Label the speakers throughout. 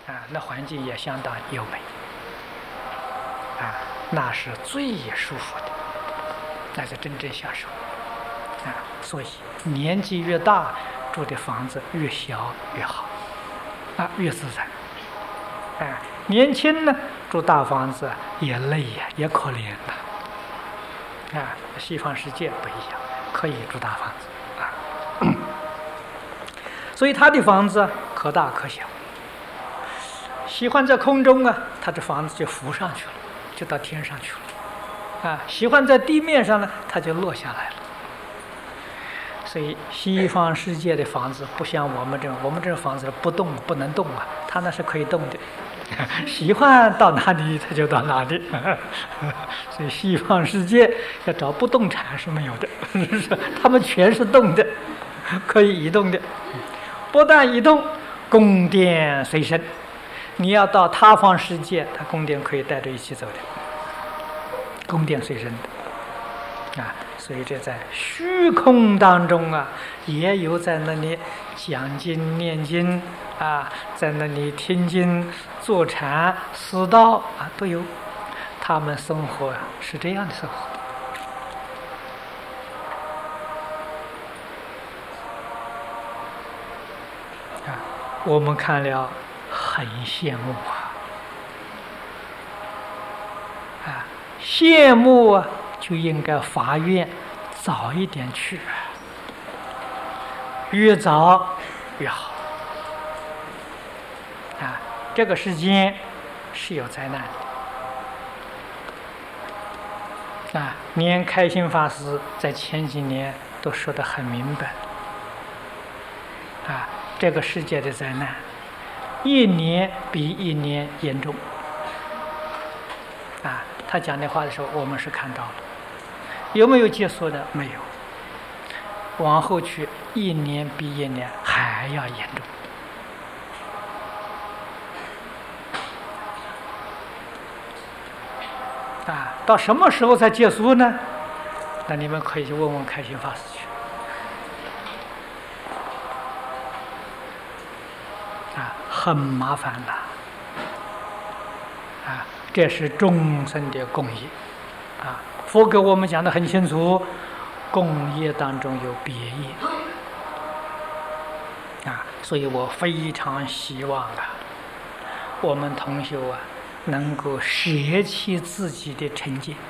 Speaker 1: 那环境也相当优美，那是最舒服的，那是真正享受，所以年纪越大，住的房子越小越好，越自在，年轻呢住大房子也累呀，也可怜了，西方世界不一样，可以住大房子，所以他的房子可大可小。喜欢在空中他的房子就浮上去了，就到天上去了，喜欢在地面上呢，他就落下来了。所以西方世界的房子不像我们这房子不动不能动他那是可以动的，喜欢到哪里他就到哪里，所以西方世界要找不动产是没有的，他们全是动的，可以移动的，不但移动，宫殿随身。你要到他方世界，他宫殿可以带着一起走的，宫殿随身的，所以这在虚空当中也有在那里讲经念经在那里听经坐禅思道都有，他们生活是这样的生活。我们看了很羡慕羡慕就应该发愿早一点去，越早越好这个世间是有灾难的连开心法师在前几年都说得很明白这个世界的灾难一年比一年严重他讲的话的时候我们是看到了，有没有结束的？没有，往后去一年比一年还要严重到什么时候才结束呢？那你们可以去问问开心法师去很麻烦的这是众生的共业佛给我们讲得很清楚，共业当中有别业所以我非常希望我们同修能够舍弃自己的成见，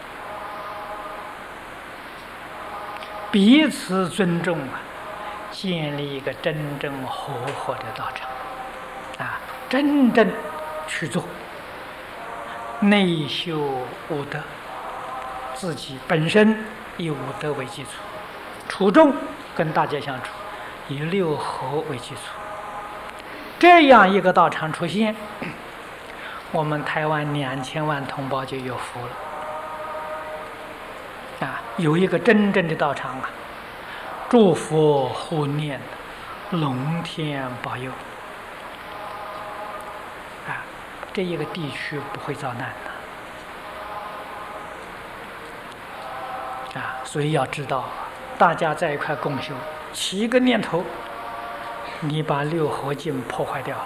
Speaker 1: 彼此尊重建立一个真正和合的道场真正去做内修五德，自己本身以五德为基础，处众跟大家相处以六合为基础，这样一个道场出现，我们台湾2000万同胞就有福了有一个真正的道场祝福护念，龙天保佑这一个地区不会遭难的所以要知道大家在一块共修，起一个念头，你把六合境破坏掉了，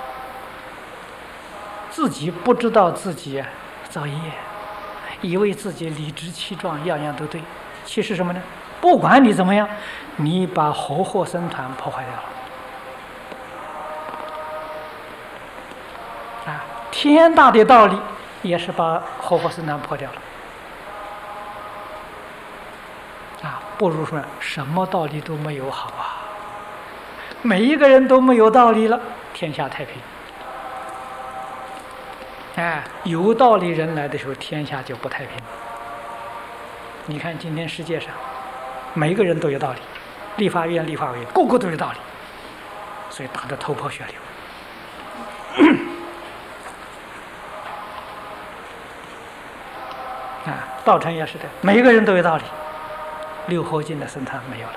Speaker 1: 自己不知道自己造业，以为自己理直气壮，样样都对，其实什么呢？不管你怎么样，你把活活僧团破坏掉了天大的道理也是把活活僧团破掉了不如说什么道理都没有好每一个人都没有道理了，天下太平有道理人来的时候，天下就不太平。你看今天世界上每一个人都有道理，立法院立法委员个个都有道理，所以打得头破血流道场也是的，每一个人都有道理，六合境的僧团没有了，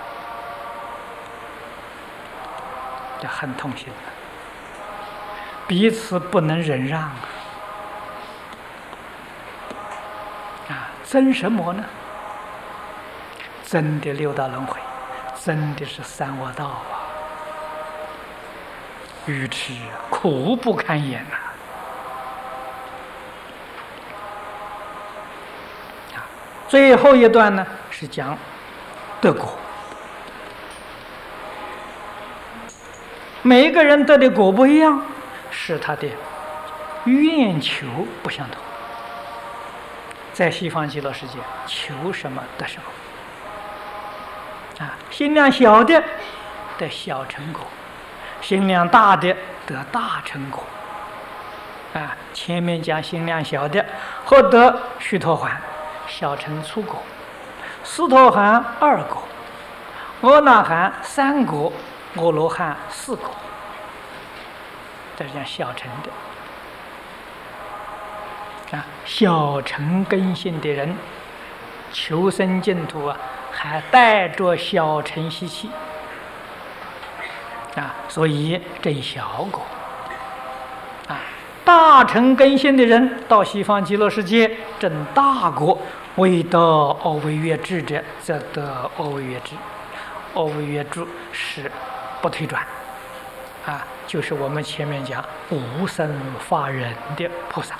Speaker 1: 这很痛心彼此不能忍让争什么呢？争的六道轮回，争的是三恶道愚痴，苦不堪言呐！最后一段呢是讲得果，每一个人得的果不一样，是他的愿求不相同。在西方极乐世界，求什么得什么。心量小的得小成果，心量大的得大成果。前面讲心量小的获得须陀洹，小乘初果；斯陀含2果，阿那含3果，阿罗汉4果。这是讲小乘的。小乘根性的人求生净土还带着小乘习气所以证小果。大乘根性的人到西方极乐世界证大果，未得阿惟越致者，则得阿惟越致。阿惟越致是不退转就是我们前面讲无生法忍的菩萨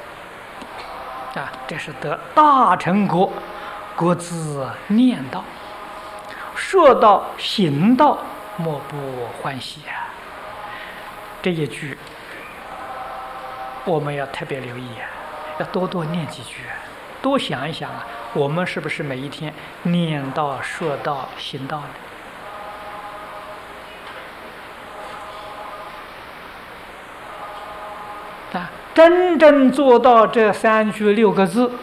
Speaker 1: 这是得大成果，各自念道、说道、行道，莫不欢喜这一句我们要特别留意要多多念几句多想一想我们是不是每一天念道、说道、行道的真正做到这3句6个字，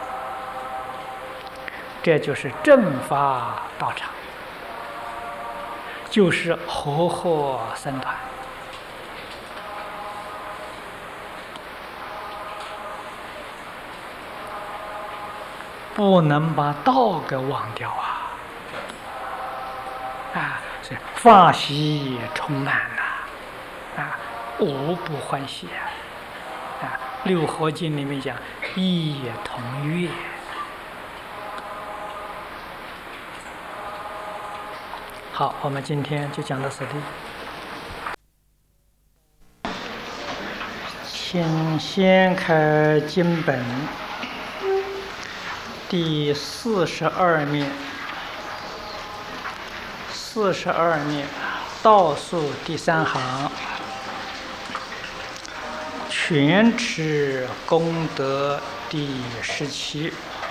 Speaker 1: 这就是正法道场，就是和合僧团。不能把道给忘掉所以法喜充满无不欢喜六合经里面讲一同悦。好，我们今天就讲到此地。请先开经本第42面，42面倒数第3行，全持功德第17。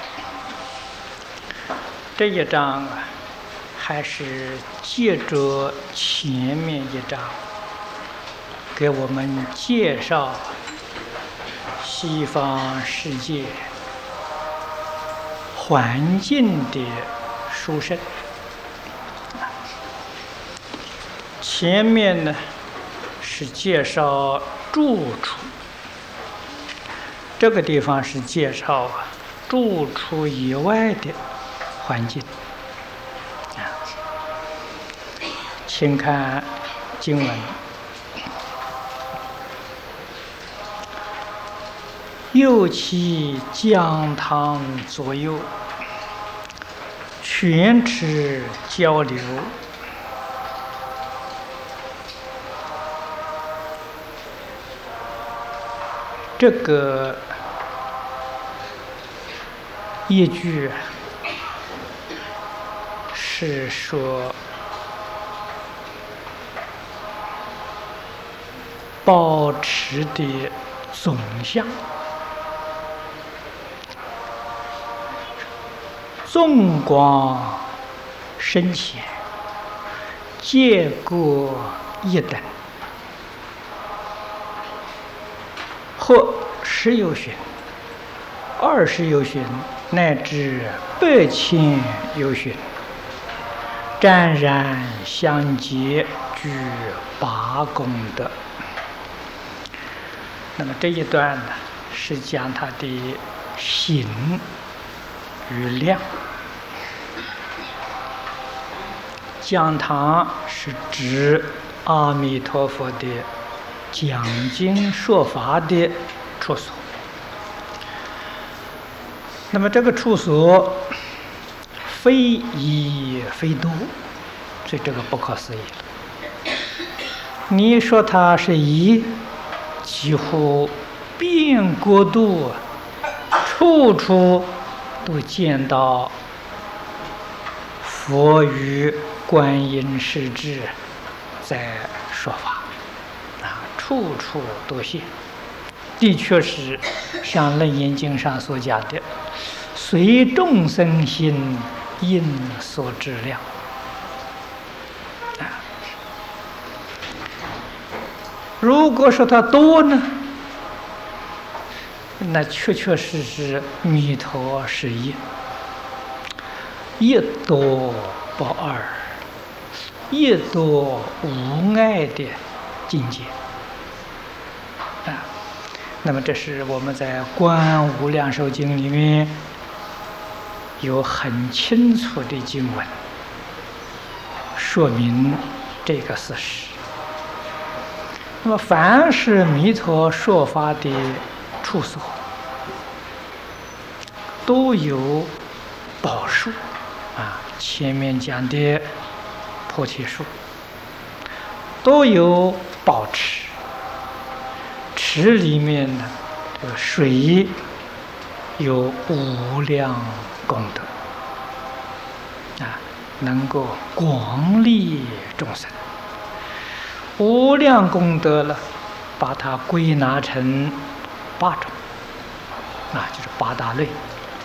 Speaker 1: 这一章还是接着前面一章，给我们介绍西方世界环境的殊胜。前面呢是介绍住处，这个地方是介绍住处以外的环境。请看经文：右其讲堂左右，全持交流。这个一句是说保持的总相，纵观深浅，皆各一等，或10有寻、20有寻，乃至100,000有寻，湛然相结，具8功德。那么这一段呢，是讲它的行与量。讲堂是指阿弥陀佛的讲经说法的处所。那么这个处所非一非多，所以这个不可思议了。 你说它是一，几乎遍国度，处处都见到佛与观音世智在说法，处处都现。的确是像《楞严经》上所讲的，随众生心，应所知量。如果说它多呢，那确确实实弥陀是一，一多不二，一多无碍的境界。那么这是我们在《观无量寿经》里面有很清楚的经文说明这个事实。那么凡是弥陀说法的处所，都有宝树前面讲的菩提树，都有宝池，池里面呢，这个水有无量功德能够广利众生。无量功德了，把它归纳成8种，就是8大类。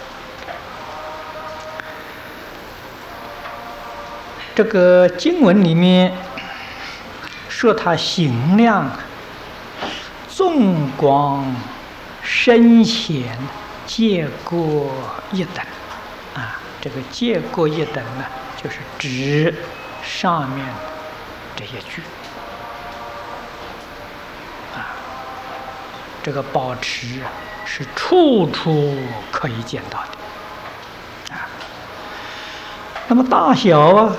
Speaker 1: 这个经文里面说它行量纵广深浅皆各一等这个皆各一等呢，就是指上面这些句这个宝池是处处可以见到的那么大小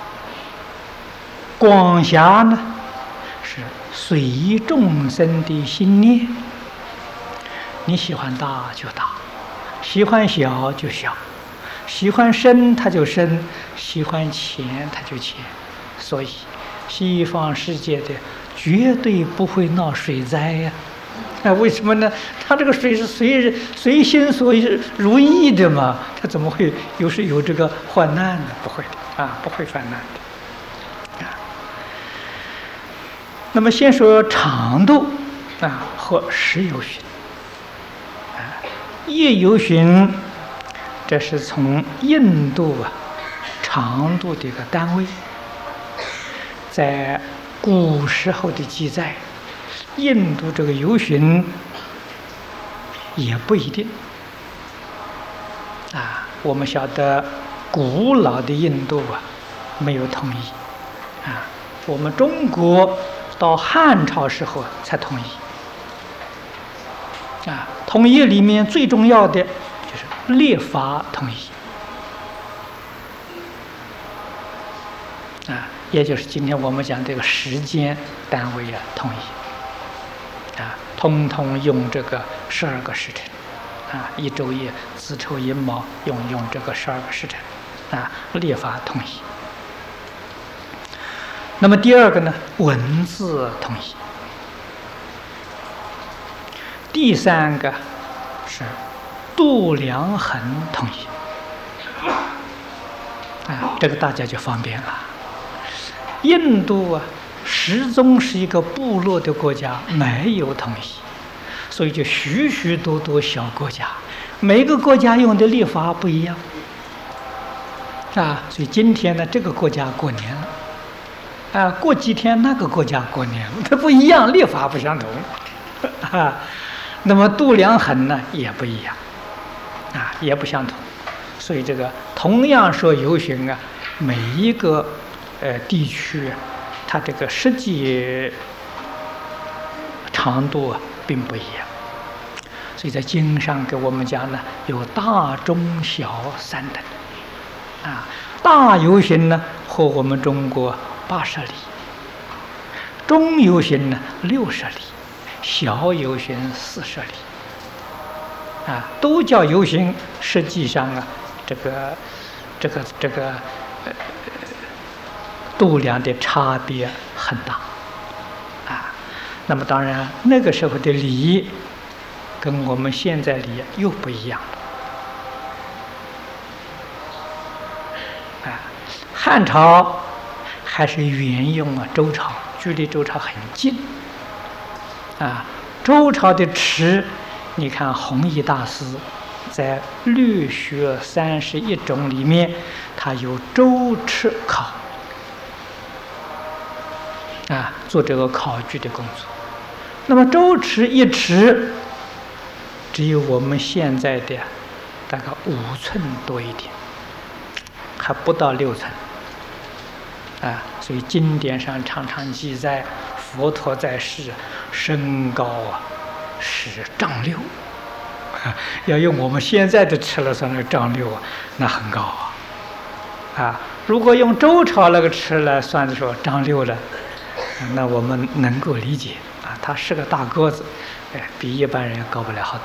Speaker 1: 广狭呢，是随众生的心念。你喜欢大就大，喜欢小就小，喜欢深它就深，喜欢浅它就浅。所以西方世界的绝对不会闹水灾呀为什么呢？它这个水是随心所如意的嘛，它怎么会有这个患难呢？不会的不会犯难的那么先说长度和10由旬1由旬，这是从印度长度的一个单位，在古时候的记载。印度这个由旬也不一定我们晓得古老的印度没有统一我们中国到汉朝时候才统一统一里面最重要的就是历法统一也就是今天我们讲这个时间单位统一通通用这个12个时辰1昼夜子丑寅卯用这个12个时辰历法统一。那么第二个呢，文字统一。第三个是度量衡统一这个大家就方便了。印度始终是一个部落的国家，没有统一，所以就许许多多小国家，每个国家用的历法不一样所以今天呢，这个国家过年了过几天那个国家过年了，它不一样，历法不相同那么度量衡呢也不一样也不相同，所以这个同样说由旬每一个地区它这个实际长度并不一样，所以在经上给我们讲呢，有大中小3等大由旬呢和我们中国80里，中由旬呢60里，小由旬40里都叫由旬，实际上这个度量的差别很大那么当然，那个时候的礼跟我们现在礼又不一样了。汉朝还是沿用周朝，距离周朝很近。周朝的池，你看弘一大师在《律学31种》里面，他有周池考做这个考据的工作。那么周池一池只有我们现在的大概5寸多一点，还不到6寸所以经典上常常记载，佛陀在世身高是丈6，要用我们现在的尺来算，那个丈6那很高如果用周朝那个尺来算的时候，丈6了，那我们能够理解他是个大个子，比一般人高不了好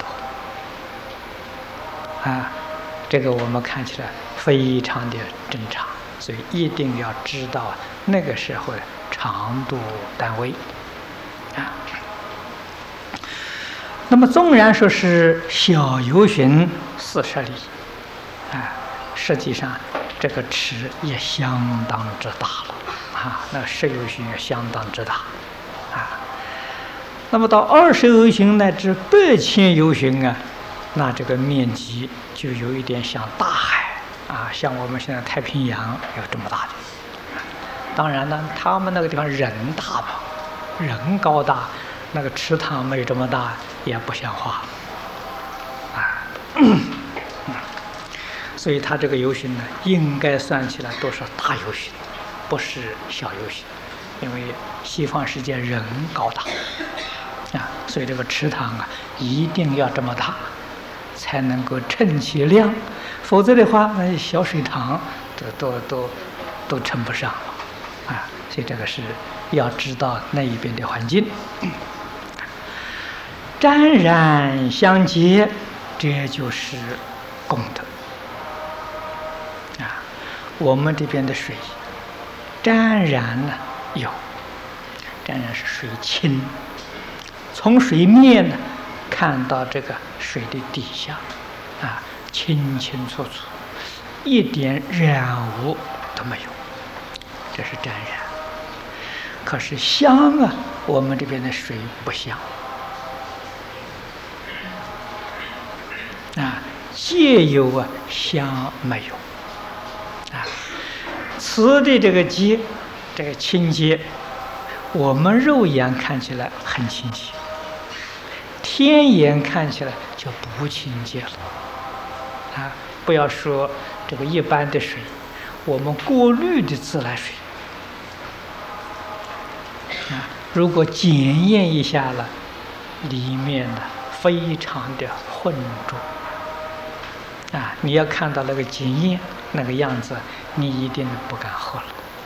Speaker 1: 多这个我们看起来非常的正常，所以一定要知道那个时候的长度单位那么纵然说是小游巡40里实际上这个池也相当之大了那10游巡也相当之大那么到20游巡乃至8000游巡那这个面积就有一点像大海像我们现在太平洋有这么大的。当然呢，他们那个地方人大嘛，人高大，那个池塘没有这么大，也不像话所以他这个游巡呢，应该算起来都是大游巡，不是小游巡，因为西方世界人高大所以这个池塘一定要这么大，才能够称其量，否则的话，那小水塘都称不上所以这个是要知道那一边的环境。沾染相结，这就是功德我们这边的水沾染呢有，沾染是水清，从水面呢看到这个水的底下清清楚楚，一点染污都没有，这是沾染。可是香我们这边的水不香皆有香没有此的这个洁，这个清洁，我们肉眼看起来很清洁，天眼看起来就不清洁了不要说这个一般的水，我们过滤的自来水如果检验一下了，里面呢非常的浑浊你要看到那个检验那个样子，你一定不敢喝了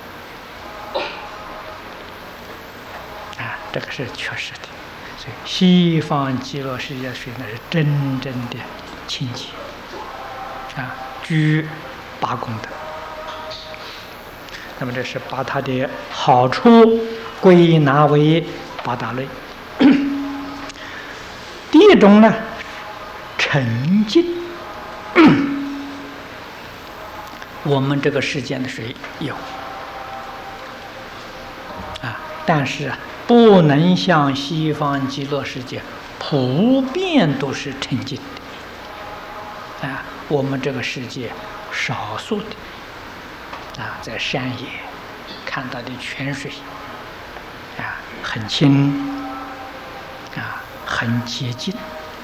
Speaker 1: 这个是确实的。所以西方极乐世界水那是真正的清洁居8功德。那么这是把它的好处归纳为8大类。第一种呢，沉静我们这个世间的水有但是不能像西方极乐世界普遍都是沉静的我们这个世界少数的在山野看到的泉水很清很洁净。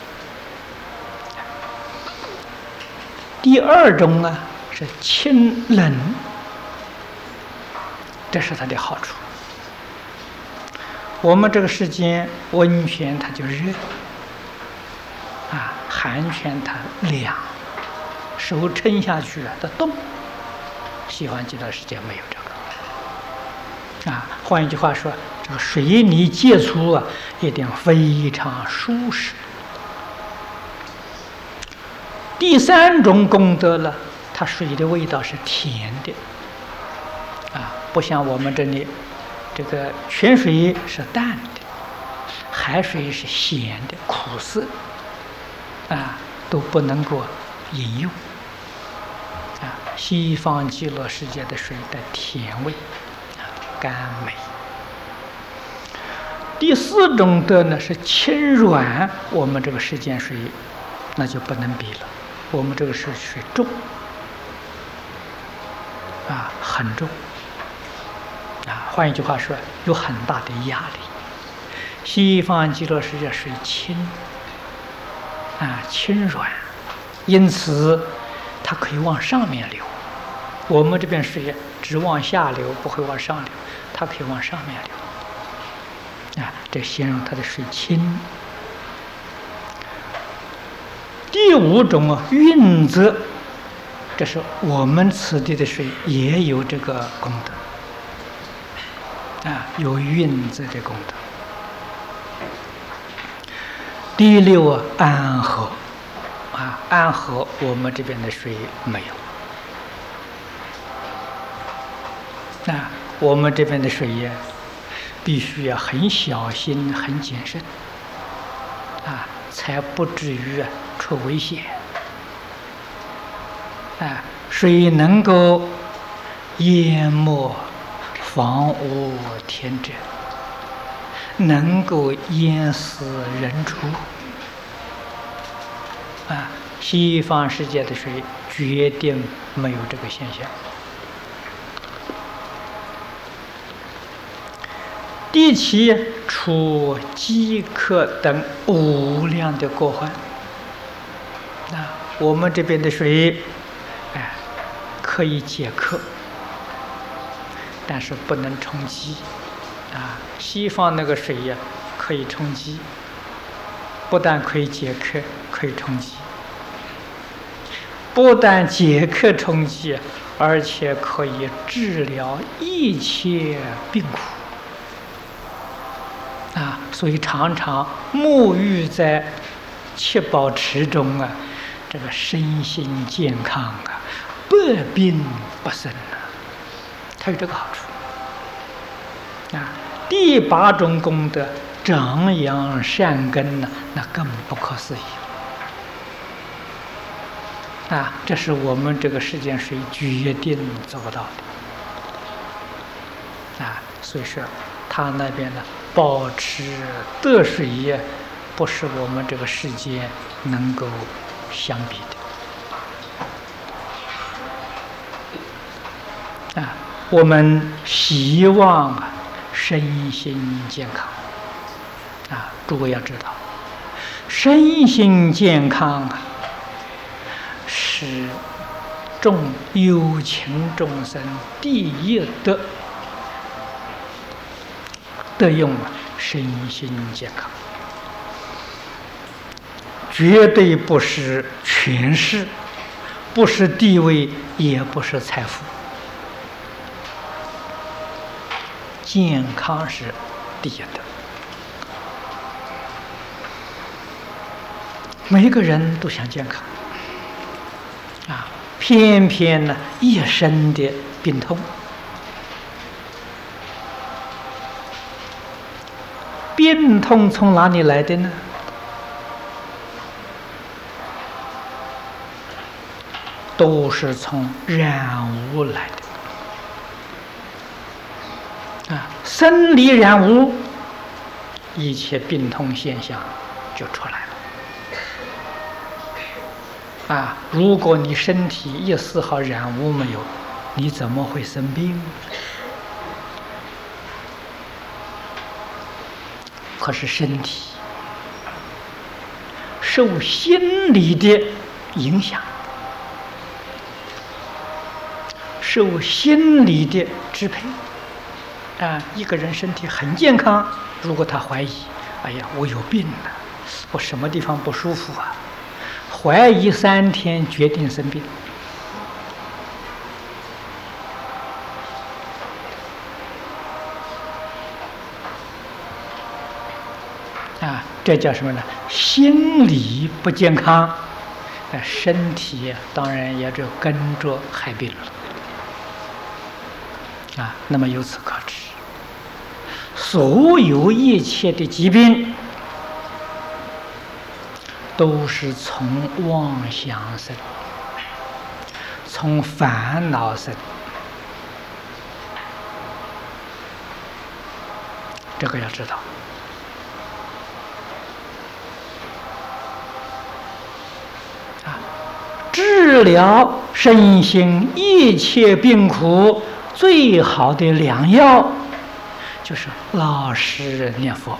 Speaker 1: 第二种是清冷，这是它的好处。我们这个世间温泉它就热寒泉它凉，手撑下去它冻。西方极乐世界没有这个换一句话说，这个水泥接触一定非常舒适。第三种功德了，它水的味道是甜的不像我们这里这个泉水是淡的， 海水是咸的、苦涩，都不能够饮用。西方极乐世界的水的甜味，甘美。第四种德呢是清软，我们这个世间水那就不能比了，我们这个是水重，很重，换一句话说，有很大的压力。西方极乐世界水轻，轻软，因此它可以往上面流。我们这边水只往下流，不会往上流，它可以往上面流。这形容它的水轻。第五种运泽，这是我们此地的水也有这个功德，有运泽的功德。第六安和，安和我们这边的水没有。我们这边的水必须要很小心、很谨慎，才不至于出危险。水能够淹没房屋田宅，能够淹死人畜。西方世界的水决定没有这个现象。第七，除饥渴等无量的过患。我们这边的水，可以解渴，但是不能充饥。西方那个水可以充饥，不但可以解渴，可以充饥。不但解渴充饥，而且可以治疗一切病苦。所以常常沐浴在七宝池中这个身心健康百病不生它有这个好处。第八种功德，长养善根那更不可思议。这是我们这个世间水决定做不到的。所以说他那边保持德水不是我们这个世界能够相比的。我们希望身心健康。诸位要知道，身心健康是有情众生第一德。得用身心健康，绝对不是权势，不是地位，也不是财富。健康是第一德。每一个人都想健康，偏偏一身的病痛。病痛从哪里来的呢？都是从染污来的。生理染污，一切病痛现象就出来了。如果你身体一丝毫染污没有，你怎么会生病？可是身体受心理的影响，受心理的支配。一个人身体很健康，如果他怀疑，哎呀，我有病了，我什么地方不舒服怀疑3天，决定生病。这叫什么呢？心理不健康，身体当然也就跟着害病了。那么由此可知，所有一切的疾病都是从妄想生，从烦恼生。这个要知道。治疗身心一切病苦最好的良药，就是老实念佛。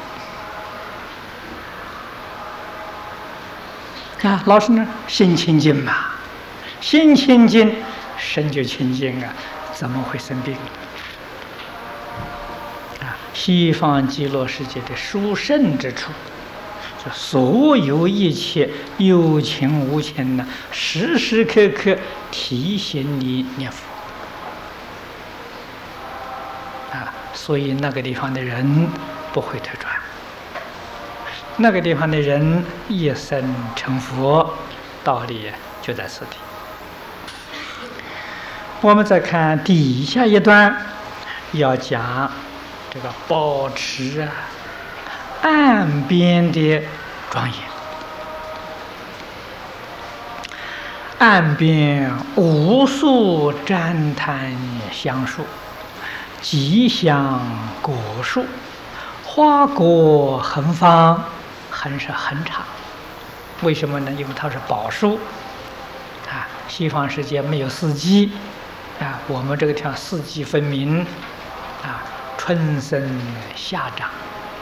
Speaker 1: 老实呢，心清净嘛，心清净，身就清净啊，怎么会生病？西方极乐世界的殊胜之处，就所有一切有情无情呢，时时刻刻提醒你念佛所以那个地方的人不会退转，那个地方的人一生成佛，道理就在此地。我们再看底下一段，要讲这个保持岸边的庄严。岸边无数旃檀香树，吉祥果树，花果横放，横是很长。为什么呢？因为它是宝树西方世界没有四季我们这个地方四季分明春生夏长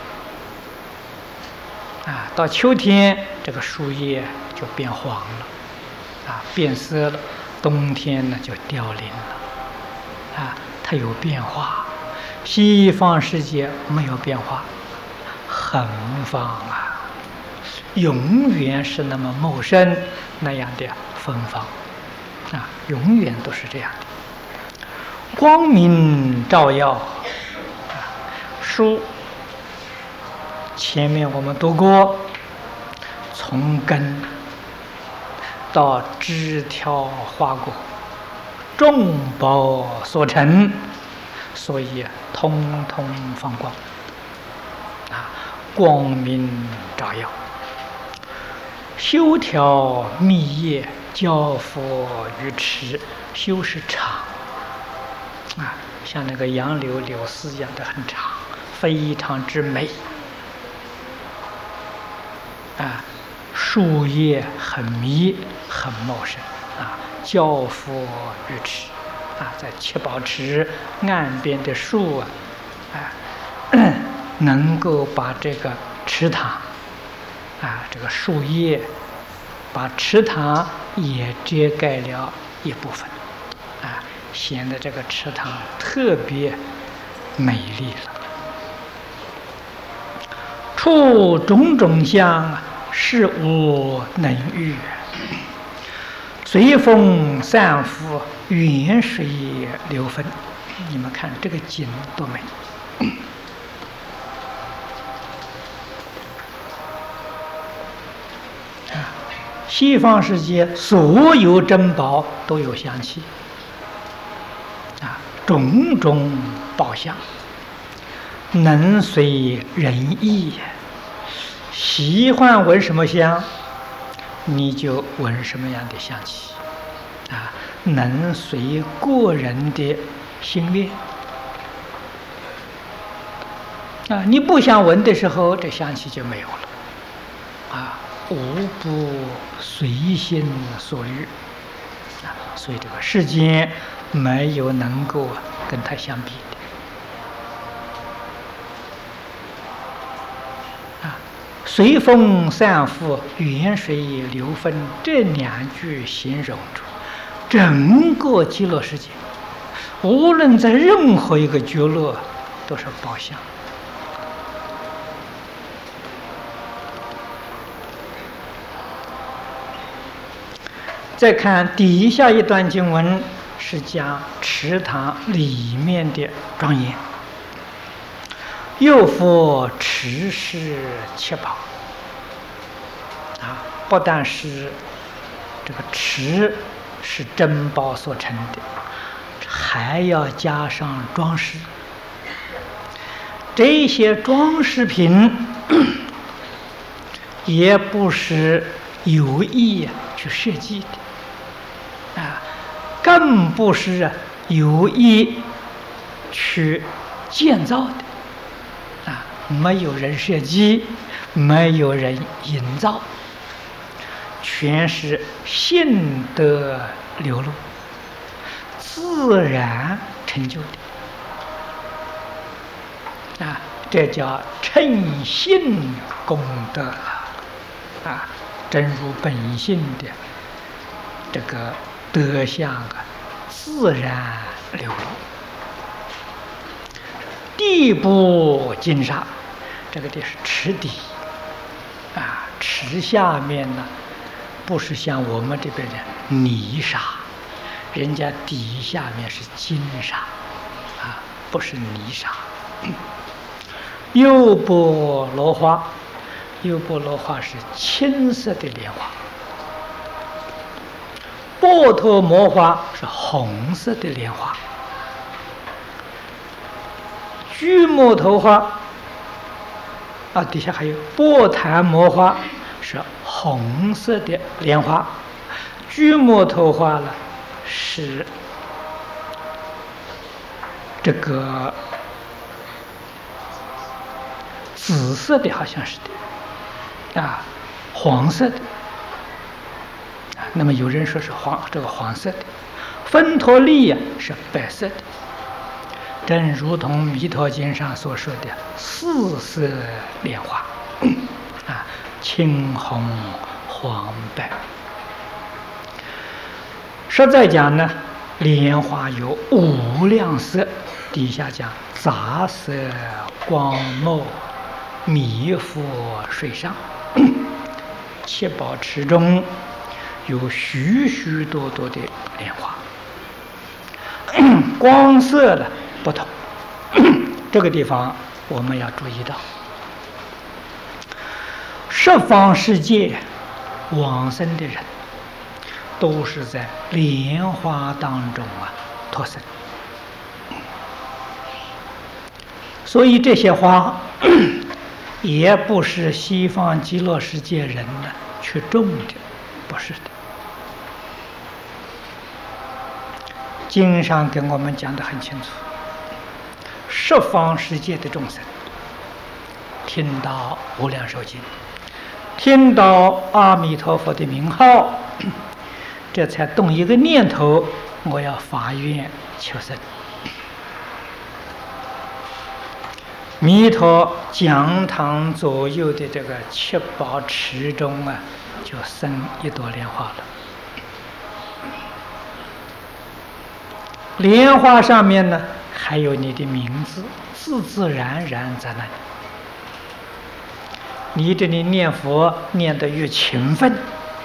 Speaker 1: 到秋天这个树叶就变黄了变色了，冬天呢就凋零了它有变化。西方世界没有变化，横放永远是那么茂盛，那样的芬芳永远都是这样的。光明照耀树，前面我们读过，从根到枝条花果，众宝所成，所以通通放光光明照耀。修条密叶，教佛于池，修是长像那个杨柳柳丝一样的很长，非常之美树叶很密很茂盛教佛于池在七宝池岸边的树能够把这个池塘这个树叶把池塘也遮盖了一部分显得这个池塘特别美丽了。处种种相，是无能喻，随风散伏，远水流分。你们看这个景多美西方世界所有珍宝都有香气种种宝相，能随人意，喜欢闻什么香，你就闻什么样的香气能随个人的心愿你不想闻的时候，这香气就没有了无不随心所欲所以这个世间没有能够跟它相比的随风散伏，远水流分，这两句形容着整个极乐世界，无论在任何一个角落都是宝相再看底下一段经文，是讲池塘里面的庄严。又复池是七宝不但是这个池是珍宝所成的，还要加上装饰。这些装饰品也不是有意去设计的，更不是有意去建造的，没有人设计，没有人营造，全是性德流露，自然成就的，这叫称性功德真如本性的这个德相自然流露。地不金沙，这个地是池底池下面呢，不是像我们这边的泥沙，人家底下面是金沙不是泥沙。优波罗花，优波罗花是青色的莲花，波陀摩花是红色的莲花，居摩头花底下还有波檀摩花是红色的莲花，居摩头花呢是这个紫色的，好像是的黄色的那么有人说是这个黄色的，芬陀利是白色的，正如同弥陀经上所说的四色莲花青红黄白。实在讲呢，莲花有无量色，底下讲杂色光墨弥覆水上，七宝池中有许许多多的莲花，光色的不同。这个地方我们要注意到，十方世界往生的人都是在莲花当中脱生，所以这些花也不是西方极乐世界人去种的，不是的。经上跟我们讲得很清楚，十方世界的众生听到无量寿经，听到阿弥陀佛的名号，这才动一个念头，我要发愿求生。弥陀讲堂左右的这个七宝池中就生一朵莲花了。莲花上面呢还有你的名字，自自然然在那里。你这里念佛念得越勤奋，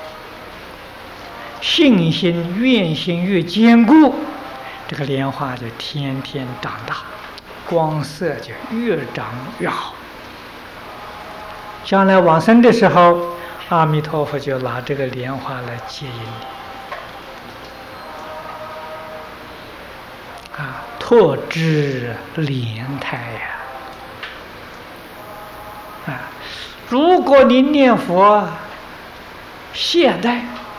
Speaker 1: 信心愿心越坚固，这个莲花就天天长大，光色就越长越好。将来往生的时候，阿弥陀佛就拿这个莲花来接引你。拓知莲台如果你念佛懈怠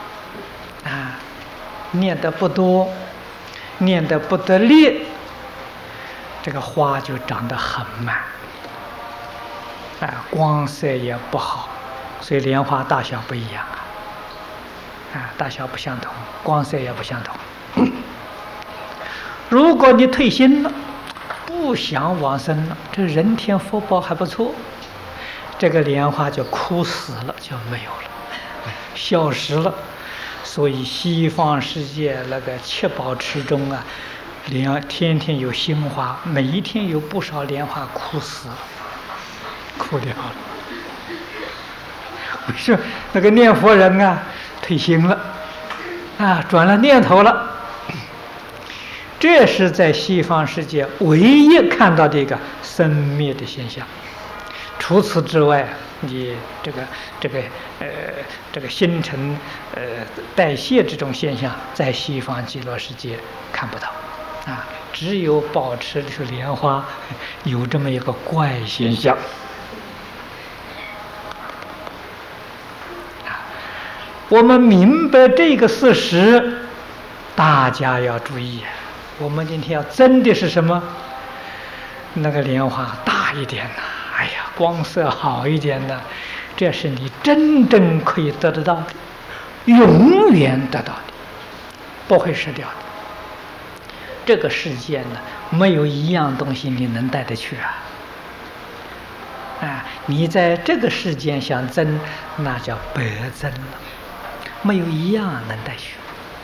Speaker 1: 念得不多，念得不得力，这个花就长得很慢光色也不好，所以莲花大小不一样大小不相同，光色也不相同。如果你退心了，不想往生了，这人天福报还不错，这个莲花就枯死了，就没有了，消失了。所以西方世界那个七宝池中天天有新花，每一天有不少莲花枯死了，枯掉了。为什么？那个念佛人退心了转了念头了。这是在西方世界唯一看到的一个生灭的现象。除此之外，你这个新陈代谢这种现象，在西方极乐世界看不到只有保持的是莲花有这么一个怪现象我们明白这个事实，大家要注意。我们今天要争的是什么？那个莲花大一点呐，哎呀，光色好一点的，这是你真正可以得到的，永远得到的，不会失掉的。这个世界呢，没有一样东西你能带得去啊！你在这个世间想争，那叫白争了，没有一样能带去。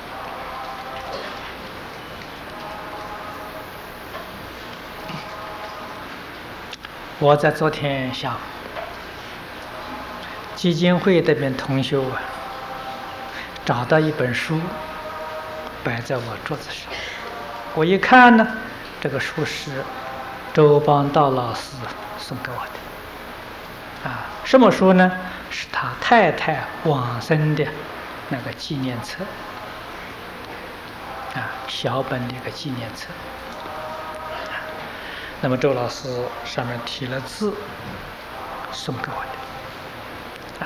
Speaker 1: 我在昨天下午，基金会这边同修找到一本书，摆在我桌子上。我一看呢，这个书是周邦道老师送给我的。什么书呢？是他太太往生的那个纪念册，小本的一个纪念册。那么周老师上面题了字，送给我的。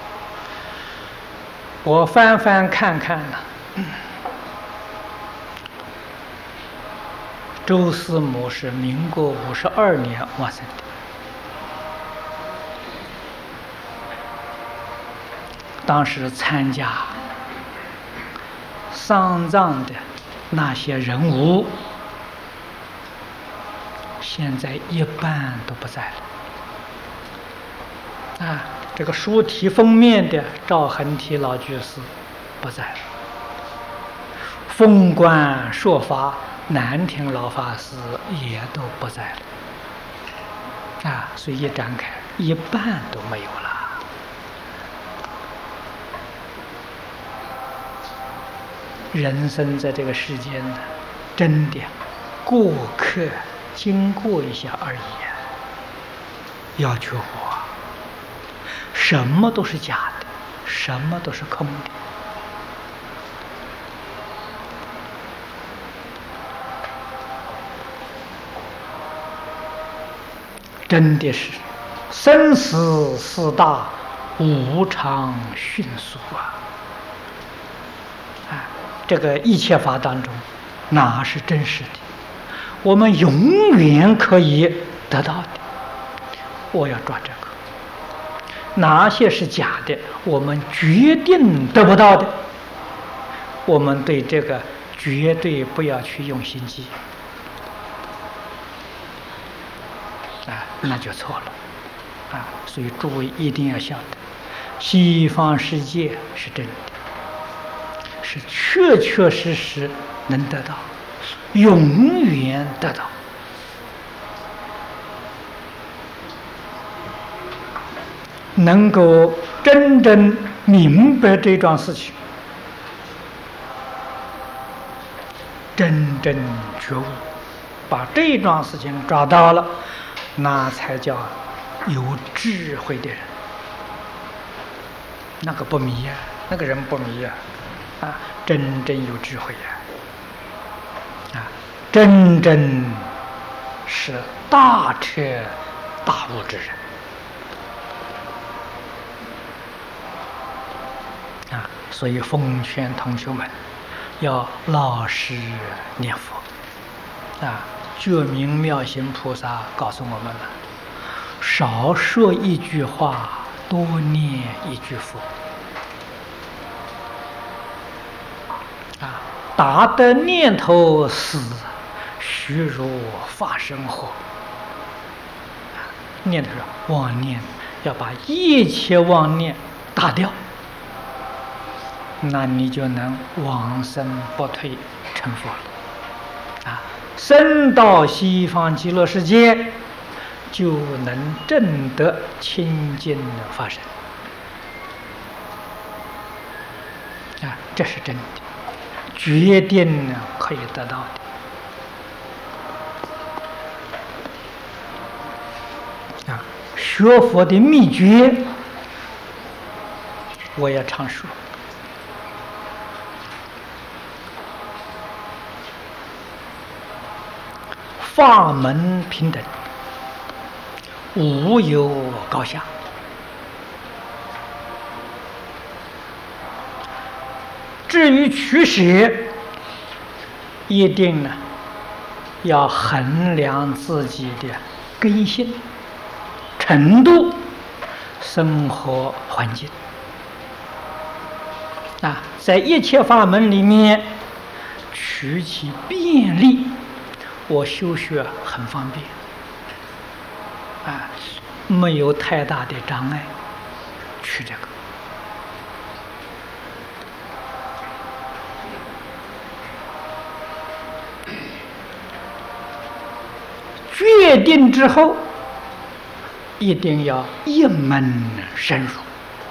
Speaker 1: 我翻翻看看呢，周师母是民国52年往生的。当时参加丧葬的那些人物，现在一半都不在了。这个书题封面的赵恒提老居士不在了，封冠说法南亭老法师也都不在了。所以一展开，一半都没有了。人生在这个世间呢，真的过客经过一下而已。要去活，什么都是假的，什么都是空的。真的是生死四大，无常迅速这个一切法当中，哪是真实的？我们永远可以得到的，我要抓这个。哪些是假的，我们决定得不到的，我们对这个绝对不要去用心机，那就错了。所以诸位一定要晓得，西方世界是真的，是确确实实能得到，永远得到。能够真正明白这桩事情，真正觉悟，把这桩事情抓到了，那才叫有智慧的人。那个不迷那个人不迷真正有智慧真正是大彻大悟之人所以奉劝同学们要老实念佛觉明妙行菩萨告诉我们了，少说一句话，多念一句佛打的念头死，虚如法身活。念头是妄念，要把一切妄念打掉，那你就能往生不退成佛了升到西方极乐世界，就能证得清净法身这是真的，决定可以得到的学佛的秘诀我也常说，法门平等，无有高下至于取舍，一定呢要衡量自己的根性、程度、生活环境。在一切法门里面，取其便利，我修学很方便，没有太大的障碍，取这个。决定之后，一定要一门深入，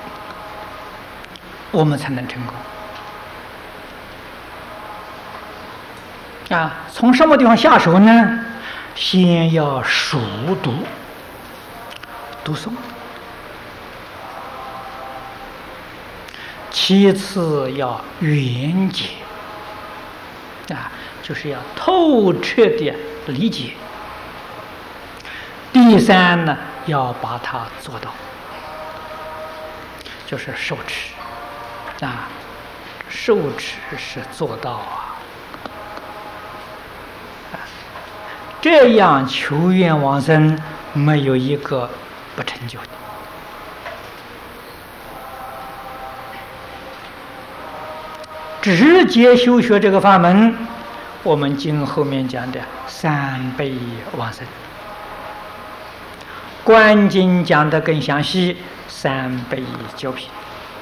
Speaker 1: 我们才能成功。从什么地方下手呢？先要熟读读诵，其次要圆解，就是要透彻的理解。第三呢，要把它做到，就是受持。受持是做到这样求愿往生，没有一个不成就的。直接修学这个法门，我们经后面讲的3倍往生，观经讲的更详细，3倍九品，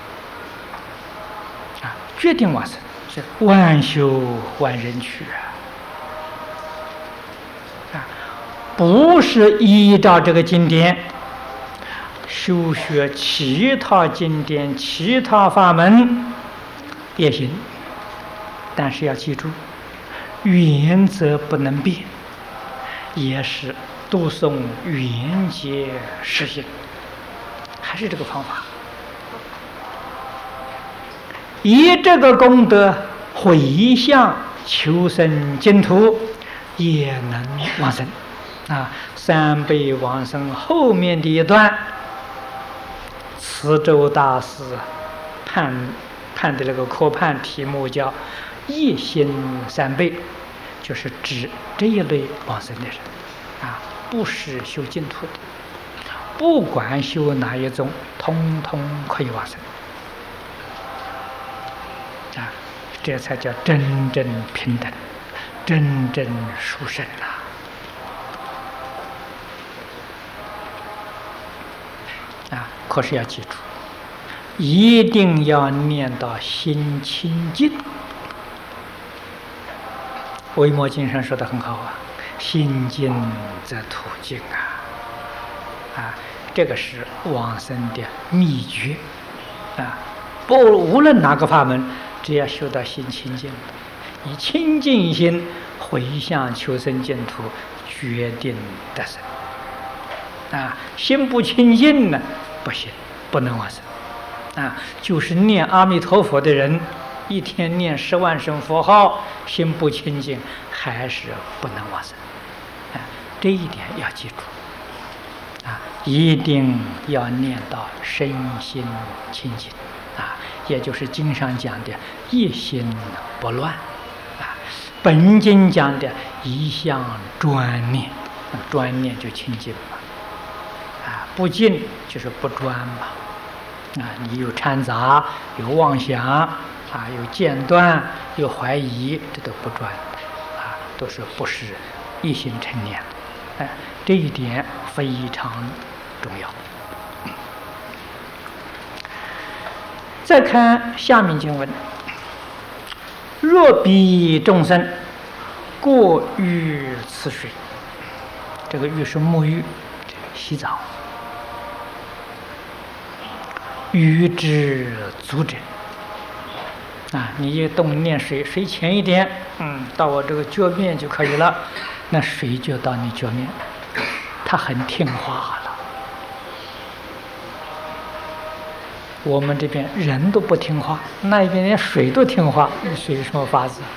Speaker 1: 决定往生是万修万人去不是依照这个经典修学其他经典、其他法门也行，但是要记住，原则不能变，也是读诵圆解实行，还是这个方法。以这个功德回向求生净土，也能往生。3倍往生后面的一段，慈州大师判的那个科判题目叫“一心3倍”，就是指这一类往生的人，不是修净土的，不管修哪一种，通通可以往生。这才叫真正平等，真正殊胜可是要记住，一定要念到心清净。维摩经上说的很好心净则土净这个是往生的秘诀无论哪个法门，只要修到心清净，以清净心回向求生净土，决定得生心不清净呢，不行，不能往生就是念阿弥陀佛的人，一天念10万声佛号，心不清净，还是不能往生这一点要记住一定要念到身心清净也就是经上讲的一心不乱本经讲的一向专念，专念就清净了不净就是不专嘛你有掺杂，有妄想有间断，有怀疑，这都不专都是不是一心成念这一点非常重要。再看下面经文，若彼众生过浴此水，这个浴是沐浴洗澡，浴之足者你一动念水浅一点到我这个脚面就可以了，那水就到你脚面，它很听话了。我们这边人都不听话，那边连水都听话，水有什么法子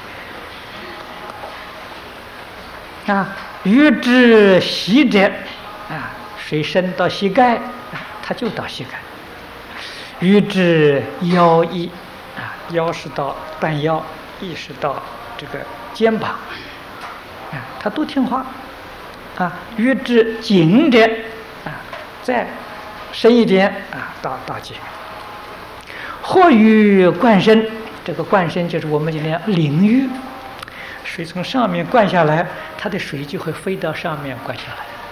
Speaker 1: 浴之膝者水深到膝盖它就到膝盖，浴之腰衣腰是到半腰，一是到这个肩膀，它都听话。欲至颈者，再深一点到颈。或于灌身，这个灌身就是我们今天淋浴，水从上面灌下来，它的水就会飞到上面灌下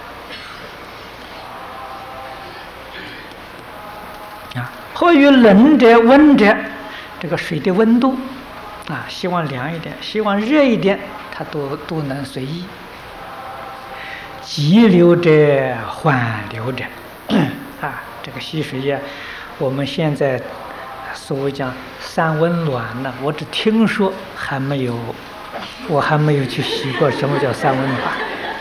Speaker 1: 来。或于冷者温者，这个水的温度希望凉一点，希望热一点，它都能随意。急流者缓流者，这个溪水呀，我们现在所谓讲三温暖呢，我只听说，我还没有去洗过什么叫三温暖。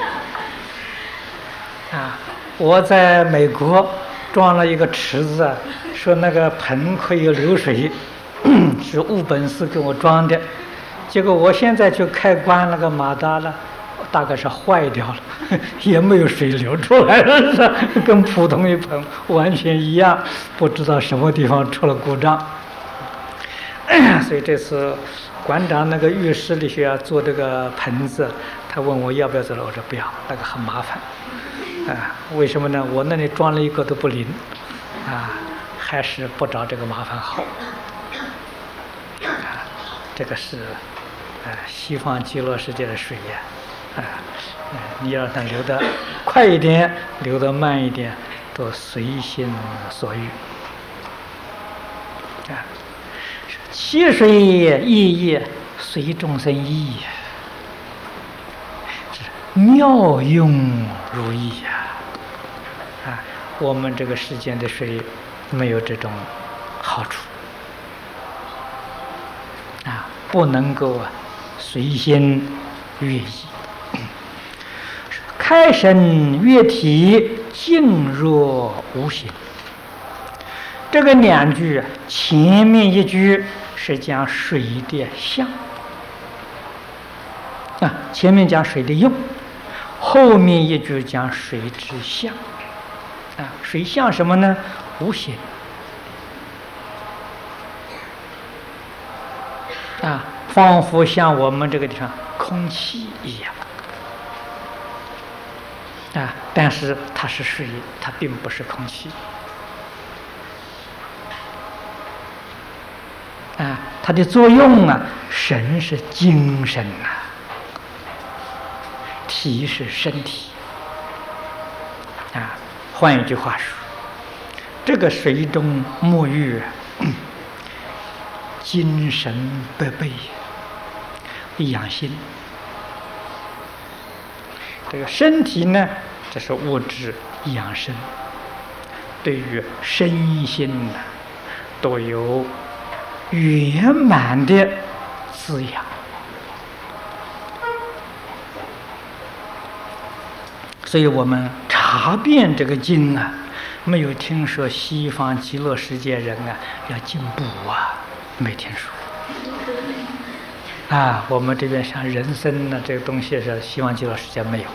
Speaker 1: 我在美国装了一个池子，说那个盆可以流水，是务本寺给我装的，结果我现在去开关那个马达了，大概是坏掉了，也没有水流出来了，跟普通一盆完全一样，不知道什么地方出了故障。所以这次馆长那个浴室里需要做这个盆子，他问我要不要做了，我说不要，那个很麻烦。为什么呢？我那里装了一个都不灵，还是不找这个麻烦好。这个是西方极乐世界的水呀，你要它流得快一点，流得慢一点，都随心所欲。溪水意义随众生意，妙用如意呀！我们这个世间的水没有这种好处不能够随心悦意。开身悦体，静若无形。这个两句，前面一句是讲水的相前面讲水的用，后面一句讲水之相水像什么呢？无形仿佛像我们这个地方空气一样但是它是水，它并不是空气它的作用神是精神体是身体换一句话说，这个水中沐浴精神百倍，养心。这个身体呢，这是物质养生，对于身心都有圆满的滋养。所以我们查遍这个经没有听说西方极乐世界人要进步没听说我们这边像人参这个东西是西方极乐世界没有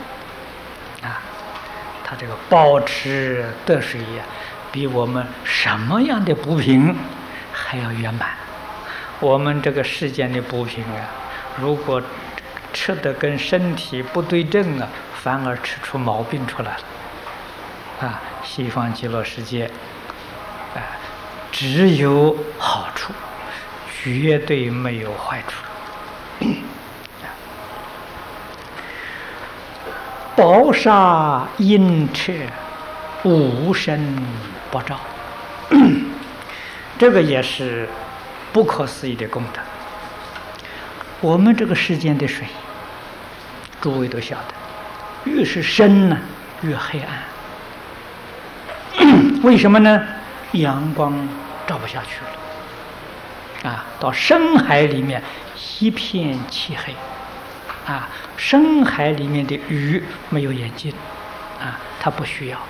Speaker 1: 它这个保持的水比我们什么样的补品还要圆满。我们这个世间的补品如果吃的跟身体不对症反而吃出毛病出来了西方极乐世界只有好处，绝对没有坏处。薄纱阴彻，无声不照这个也是不可思议的功德。我们这个世间的水，诸位都晓得，越是深越黑暗为什么呢？阳光照不下去了到深海里面一片漆黑深海里面的鱼没有眼睛它不需要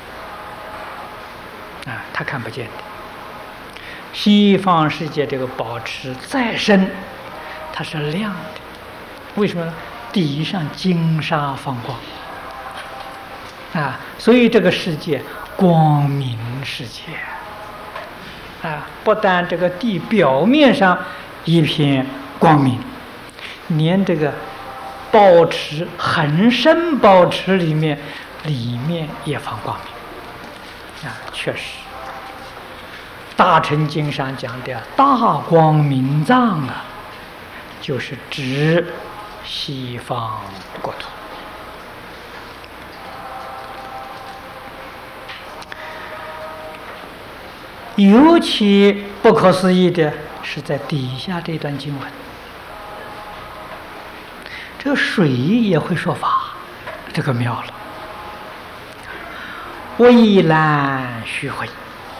Speaker 1: 它看不见的。西方世界这个保持再深，它是亮的，为什么呢？地上金沙放光所以这个世界光明世界不但这个地表面上一片光明，连这个宝池恒生宝池里面也放光明确实。大乘经上讲的大光明藏就是指西方国土。尤其不可思议的是在底下这段经文，这个水也会说法，这个妙了。微澜虚会，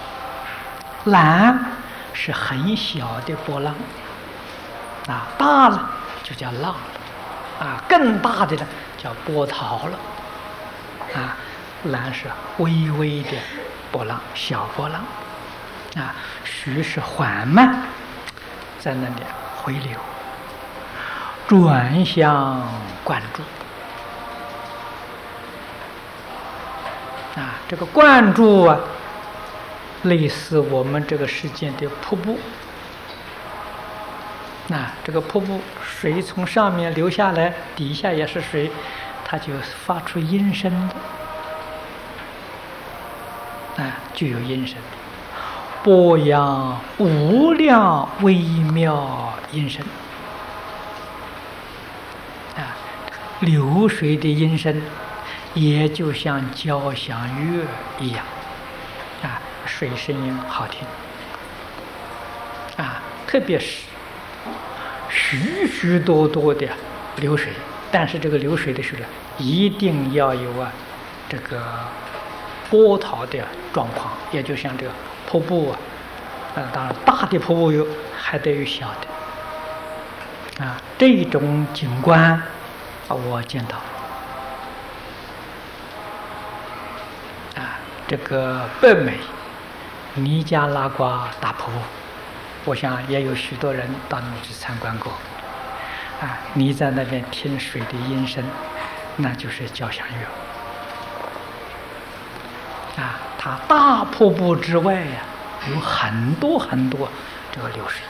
Speaker 1: 澜是很小的波浪大了就叫浪了更大的呢叫波涛了澜是微微的波浪，小波浪虚是缓慢在那里回流，转向灌注这个灌注类似我们这个世界的瀑布这个瀑布水从上面流下来，底下也是水，它就发出音声的就有音声，波扬无量微妙音声流水的音声也就像交响乐一样水声音好听特别是许许多多的流水，但是这个流水的时候一定要有这个波涛的状况，也就像这个瀑布当然大的瀑布还得有小的这种景观我见到这个北美尼加拉瓜大瀑布，我想也有许多人到那里去参观过你在那边听水的音声，那就是交响乐它大瀑布之外有很多很多这个流水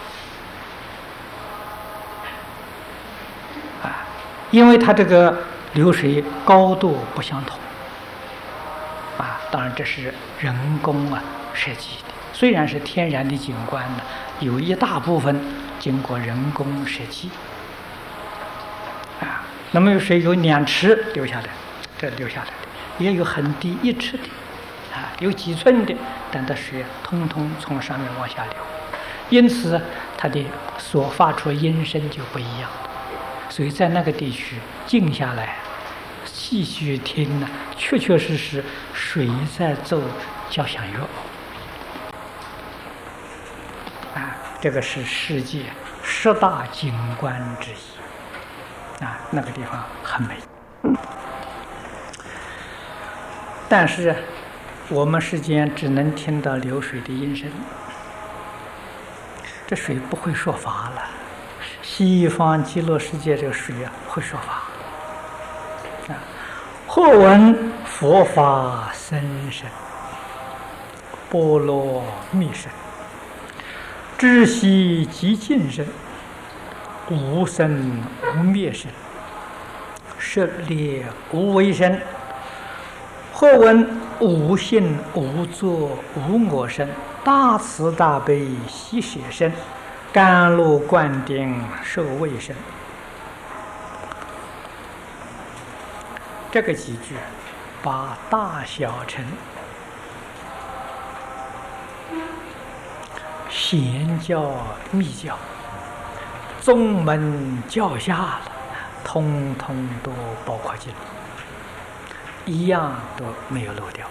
Speaker 1: 因为它这个流水高度不相同当然这是人工设计的，虽然是天然的景观呢，有一大部分经过人工设计那么有水有2尺流下来，这流下来的也有很低1尺的有几寸的，但它水通通从上面往下流，因此它的所发出音声就不一样，所以在那个地区静下来细细听确确实实水在奏交响乐这个是世界10大景观之一那个地方很美但是我们世间只能听到流水的音声，这水不会说法了。西方极乐世界这个水会说法或闻佛法深深，波罗蜜声，知悉即尽声，无生无灭声，舍劣无为声，或闻无性无作无我声，大慈大悲喜舍声，甘露灌顶受味声。这个几句把大小乘贤教密教宗门教下了，通通都包括进来，一样都没有漏掉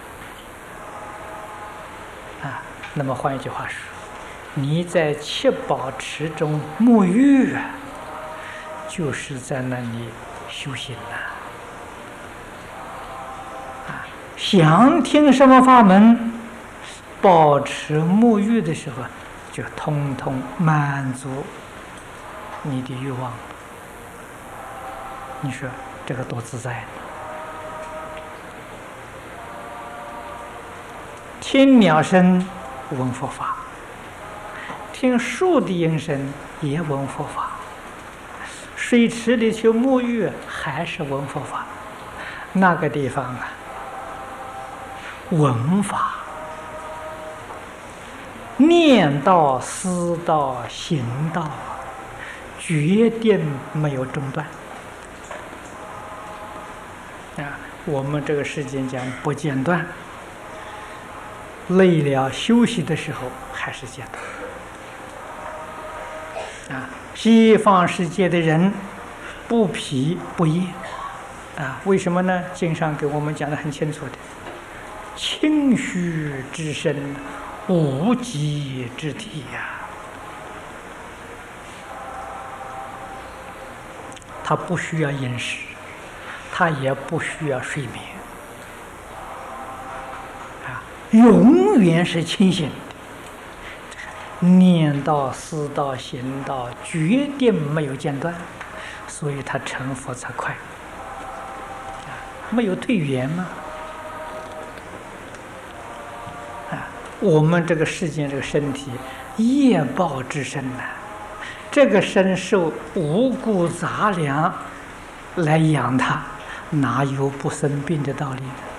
Speaker 1: 那么换一句话说，你在七宝池中沐浴就是在那里修行想听什么法门，保持沐浴的时候就通通满足你的欲望，你说这个多自在呢？听鸟声闻佛法， 听树的音声也闻佛法，水池里去沐浴还是闻佛法。那个地方啊，闻法，念道、思道、行道，决定没有中断。啊，我们这个世间讲不间断，累了休息的时候还是间断。啊，西方世界的人不疲不厌。啊，为什么呢？经上给我们讲得很清楚的，清虚之身，无极之体呀。他不需要饮食，他也不需要睡眠，啊，永远是清醒的，念道、思道、行道，决定没有间断，所以他成佛才快。没有退缘吗？啊，我们这个世间这个身体，业报之身呐，这个身受五谷杂粮来养它，哪有不生病的道理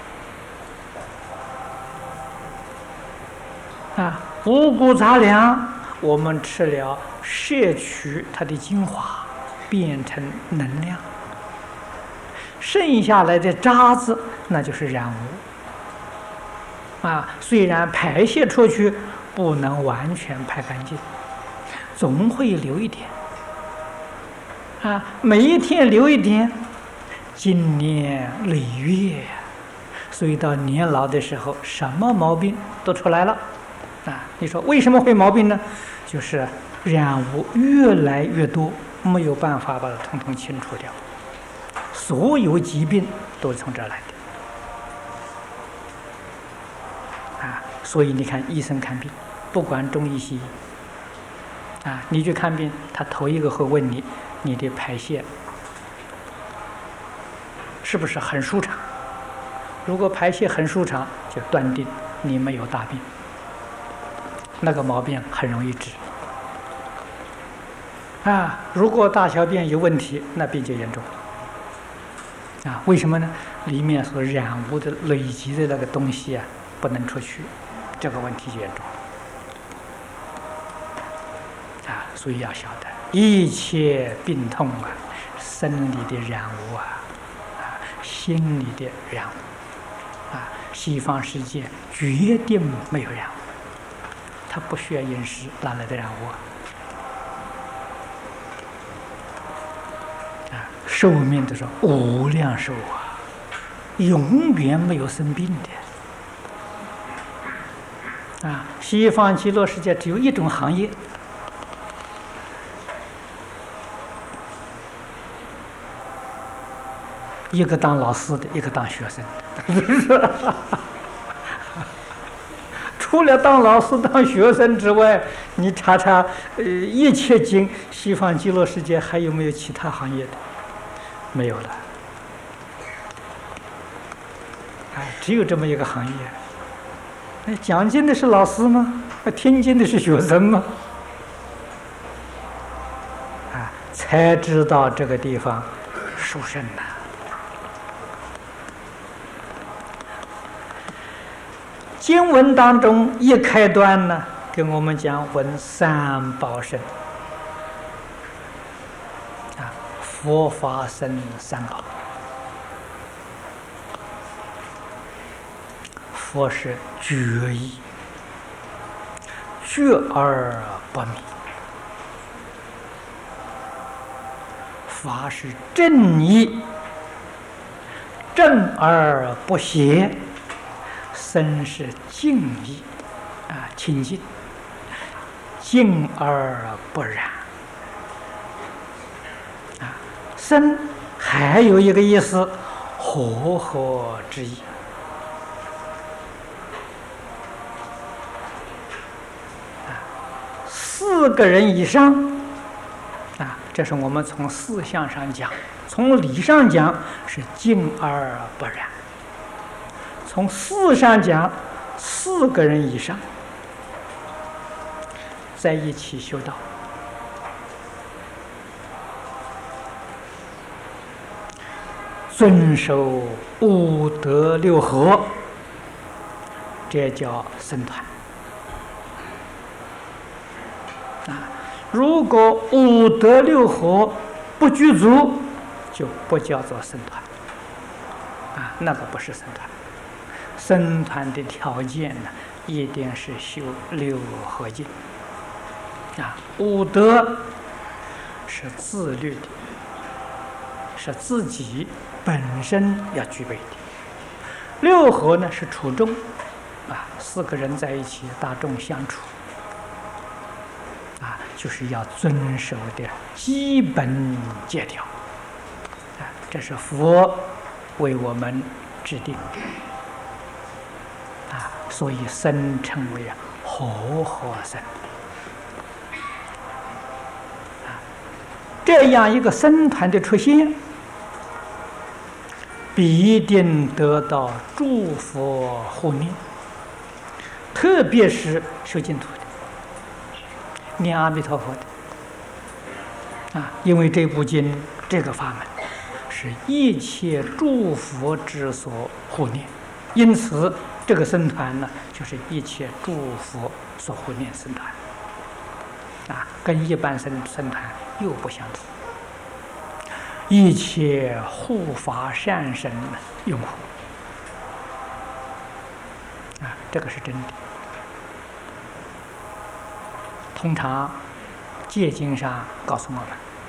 Speaker 1: 呢？啊，五谷杂粮我们吃了，摄取它的精华，变成能量。剩下来的渣子，那就是染污。啊，虽然排泄出去不能完全排干净，总会留一点。啊，每一天留一点，经年累月，所以到年老的时候，什么毛病都出来了。啊，你说为什么会毛病呢？就是染污越来越多，没有办法把它统统清除掉。所有疾病都是从这儿来的。啊，所以你看医生看病，不管中医西医，啊，你去看病，他头一个会问你，你的排泄是不是很舒畅？如果排泄很舒畅，就断定你没有大病，那个毛病很容易治。啊，如果大小便有问题，那病就严重。啊，为什么呢？里面所染污的、累积的那个东西啊，不能出去，这个问题就严重。啊，所以要晓得，一切病痛啊，生理的染污啊，心理的染污，啊，西方世界决定没有染污，它不需要饮食，哪来的染污啊？寿命的时候无量寿啊，永远没有生病的。啊，西方极乐世界只有一种行业，一个当老师的，一个当学生的。除了当老师、当学生之外，你查查，一切经西方极乐世界还有没有其他行业的？没有了。哎，只有这么一个行业。那讲经的是老师吗？听经的是学生吗？啊，才知道这个地方殊胜呐。经文当中一开端呢，跟我们讲闻三宝身，啊，佛法僧三宝。佛是觉意，觉而不迷；法是正意，正而不邪；僧是净意，啊，清净，净而不染。啊，僧还有一个意思，和合之意。4个人以上，啊，这是我们从思想上讲，从理上讲是净而不染，从事上讲4个人以上， 在一起修道。遵守五德六和，这叫僧团。如果五德六和不具足，就不叫做僧团。那个不是僧团。僧团的条件呢，一定是修六和敬。五德是自律的，是自己本身要具备的。六和呢是处众，四个人在一起，大众相处，就是要遵守的基本戒条。这是佛为我们制定的。所以僧称为和合僧。这样一个僧团的出现，必定得到诸佛护念，特别是修净土的、念阿弥陀佛的。因为这部经、这个法门是一切诸佛之所护念，因此这个僧团呢，就是一切诸佛所护念僧团。跟一般僧团又不相同。一切护法善神拥护，这个是真的。通常戒经上告诉我们，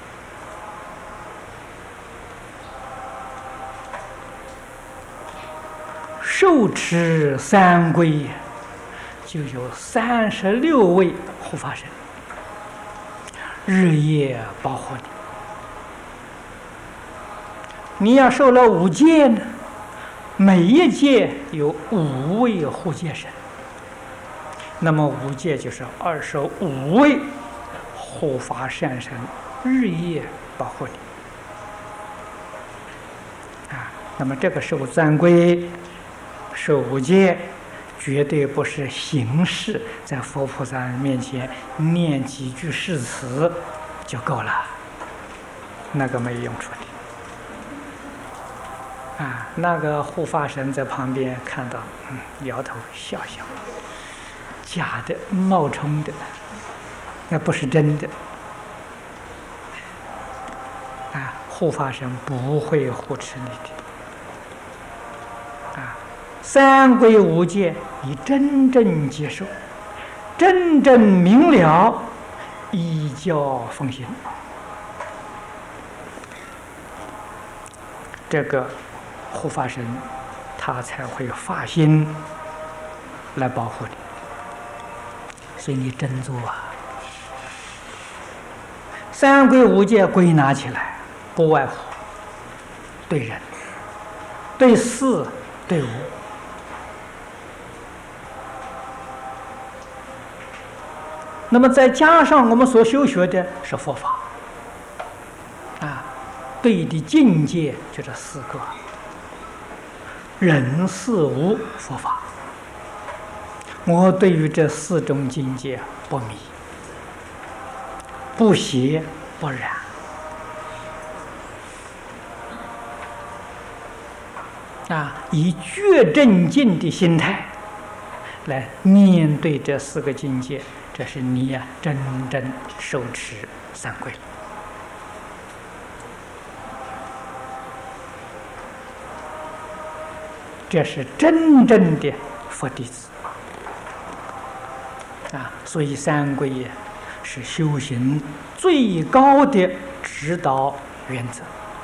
Speaker 1: 受持三皈，就有36位护法神，日夜保护你。你要受了5戒呢，每一戒有5位护戒神，那么5戒就是25位护法善神日夜保护你。那么这个受三皈、受5戒，绝对不是形式，在佛菩萨面前念几句誓词就够了，那个没用处的。那个护法神在旁边看到，摇头笑笑，假的，冒充的，那不是真的。护法神不会护持你的。三皈5戒，你真正接受，真正明了，依教奉行，这个护法神他才会发心来保护你。所以你真做三皈5戒归纳起来，不外乎对人、对事、对物。那么再加上我们所修学的是佛法，对的境界就这4个：人、事、物、佛法。我对于这4种境界不迷、不邪、不染。以觉正境的心态来面对这4个境界，这是你真正受持三皈了。这是真正的佛弟子所以三皈是修行最高的指导原则。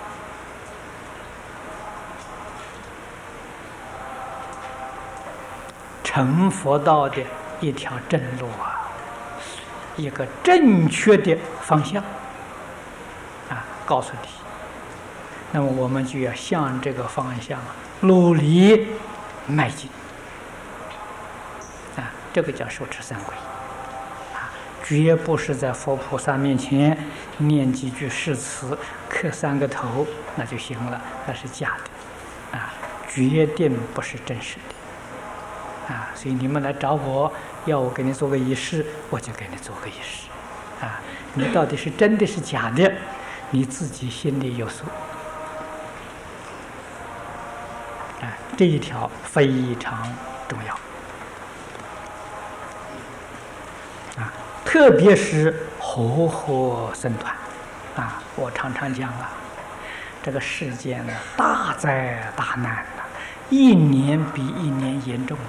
Speaker 1: 成佛道的一条正路一个正确的方向告诉你。那么我们就要向这个方向努力迈进这个叫受持三皈绝不是在佛菩萨面前念几句誓词、磕3个头那就行了，那是假的绝对不是真实的。 所以你们来找我，要我给你做个仪式，我就给你做个仪式。你到底是真的是假的，你自己心里有数。这一条非常重要。特别是和合僧团，我常常讲这个世界呢，大灾大难一年比一年严重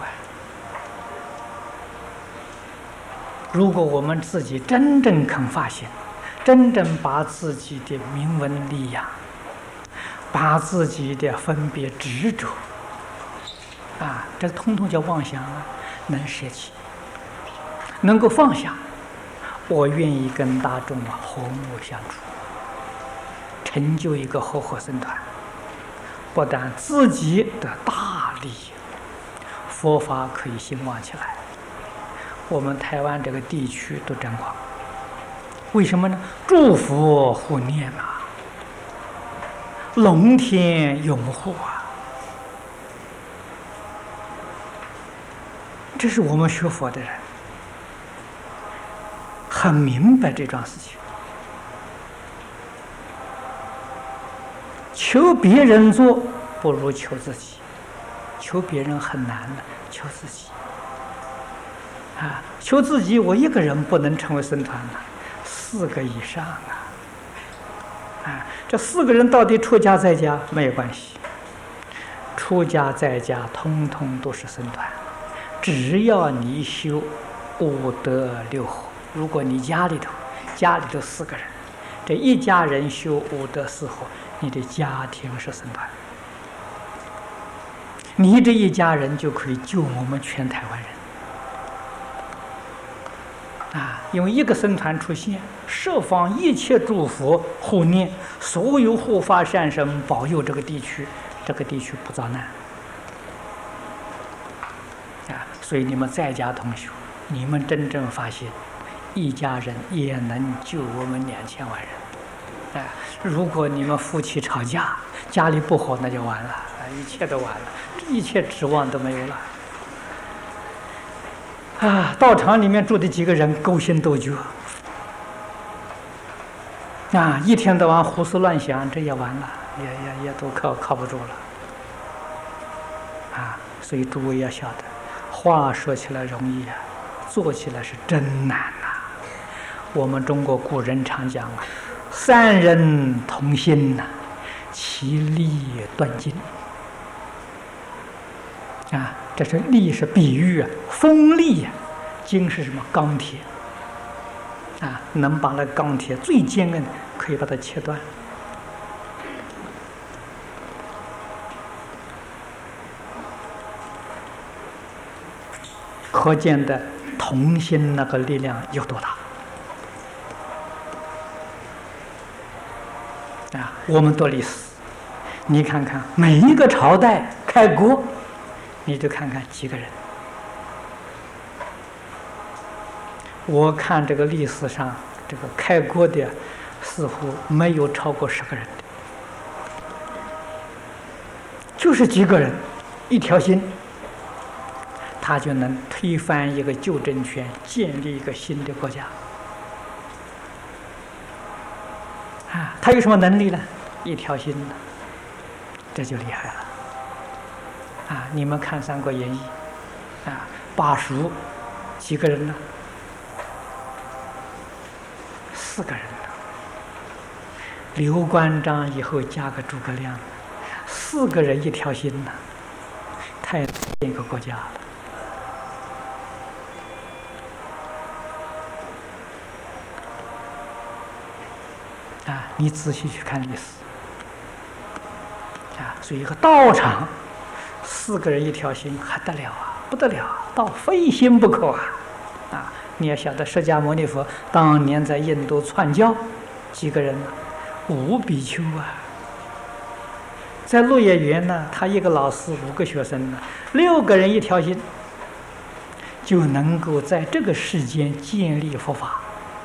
Speaker 1: 如果我们自己真正肯发现，真正把自己的名闻利养，把自己的分别执着，这通通叫妄想能舍弃，能够放下，我愿意跟大众和睦相处，成就一个和合僧团，不但自己的大利益，佛法可以兴旺起来。我们台湾这个地区都沾光，为什么呢？诸佛护念龙天拥护这是我们学佛的人很明白这桩事情。求别人做不如求自己，求别人很难的，求自己求自己，我一个人不能成为僧团4个以上这4个人到底出家在家没有关系，出家在家通通都是僧团，只要你修5德6和。如果你家里头4个人，这一家人修5德4和，你的家庭是僧团，你这一家人就可以救我们全台湾人因为一个僧团出现，设放一切诸佛护念，所有护法善神保佑这个地区不遭难所以你们在家同修，你们真正发现一家人也能救我们2000万人如果你们夫妻吵架，家里不和，那就完了一切都完了，一切指望都没有了道场里面住的几个人勾心斗角一天到晚胡思乱想，这也完了，也都靠不住了所以诸位要晓得，话说起来容易做起来是真难我们中国古人常讲三人同心其利断金这是利是比喻锋利金是什么？钢铁能把那钢铁最坚韧可以把它切断可见的同心那个力量有多大我们读历史，你看看每一个朝代开国，你就看看几个人。我看这个历史上这个开国的似乎没有超过10个人的，就是几个人一条心，他就能推翻一个旧政权，建立一个新的国家他有什么能力呢？一条心的，这就厉害了你们看《三国演义》巴蜀几个人呢？4个人呢。刘关张以后加个诸葛亮，4个人一条心呢，太一个国家了你仔细去看历史所以一个道场4个人一条心还得了不得了，到非心不可你要晓得释迦牟尼佛当年在印度传教几个人5比丘在鹿野园呢，他一个老师5个学生呢，6个人一条心，就能够在这个世间建立佛法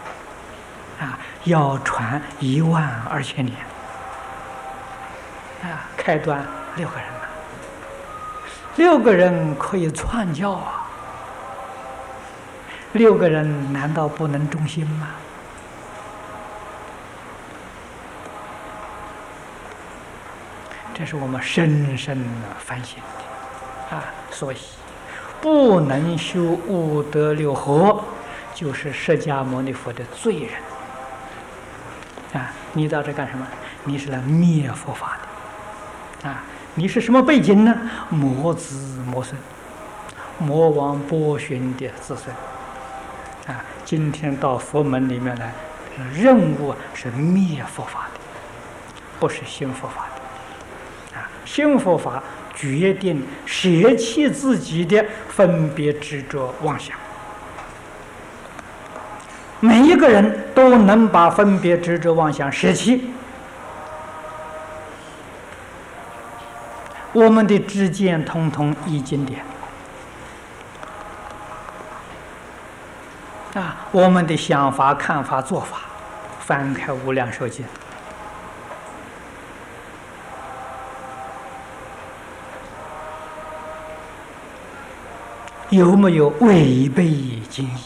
Speaker 1: 要传12000年开端6个人 6个人可以传教啊，6个人难道不能忠心吗？这是我们深深反省的啊！所以不能修五德六合，就是释迦牟尼佛的罪人啊！你到这干什么？你是来灭佛法的啊！你是什么背景呢？魔子魔孙，魔王波旬的子孙啊！今天到佛门里面来，任务是灭佛法的，不是兴佛法的啊！兴佛法决定舍弃自己的分别执着妄想，每一个人都能把分别执着妄想舍弃。我们的知见通通依经典啊，我们的想法、看法、做法，翻开《无量寿经》，有没有违背经义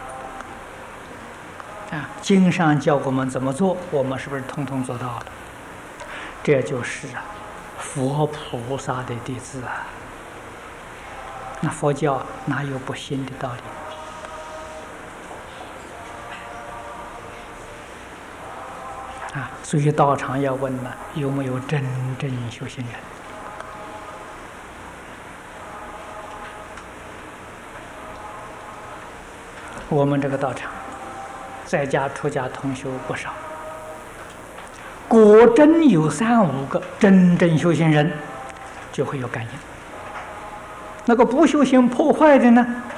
Speaker 1: 啊？经上教我们怎么做，我们是不是通通做到了？这就是佛菩萨的弟子啊！那佛教哪有不信的道理？啊，所以道场要问了，有没有真正修行人？我们这个道场，在家出家同修不少，果真有3、5个真正修行人，就会有感应。那个不修行破坏的呢，